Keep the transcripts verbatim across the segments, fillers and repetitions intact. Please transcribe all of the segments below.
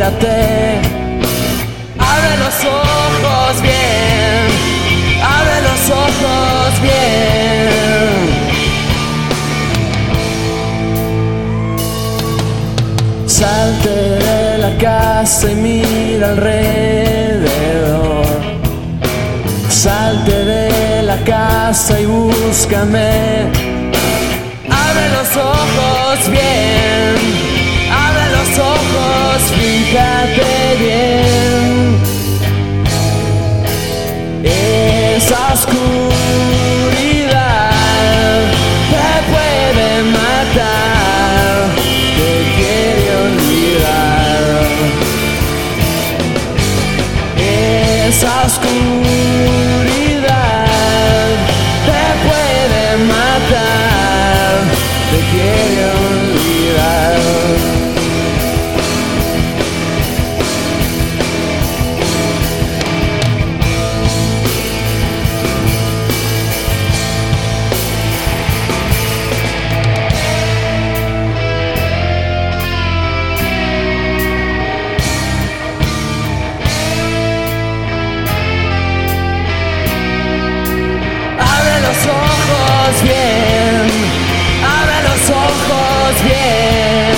fíjate. Abre los ojos bien, abre los ojos bien. Salte de la casa y mira alrededor. Salte de la casa y búscame. Abre los ojos bien, abre los ojos, fíjate bien. Esa oscuridad te puede matar, te quiere olvidar. Esa oscuridad te puede matar, te quiere olvidar. Abre los ojos bien, abre los ojos bien.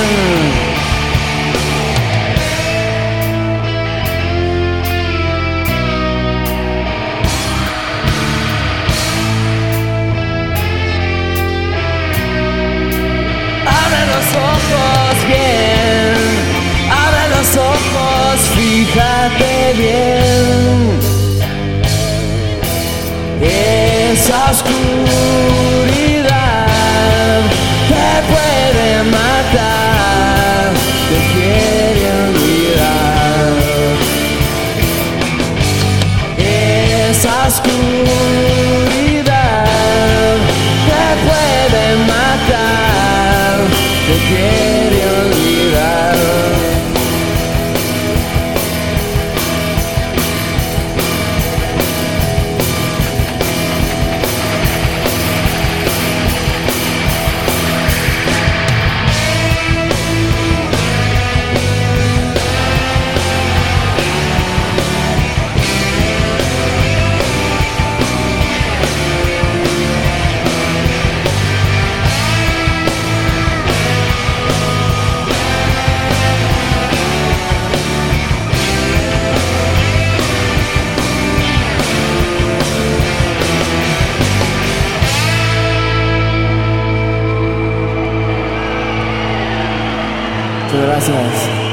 Abre los ojos bien, abre los ojos, fíjate bien. Esa oscuridad te puede matar, te quiere olvidar. Esa oscuridad te puede matar, te quiere olvidar. Muchas gracias.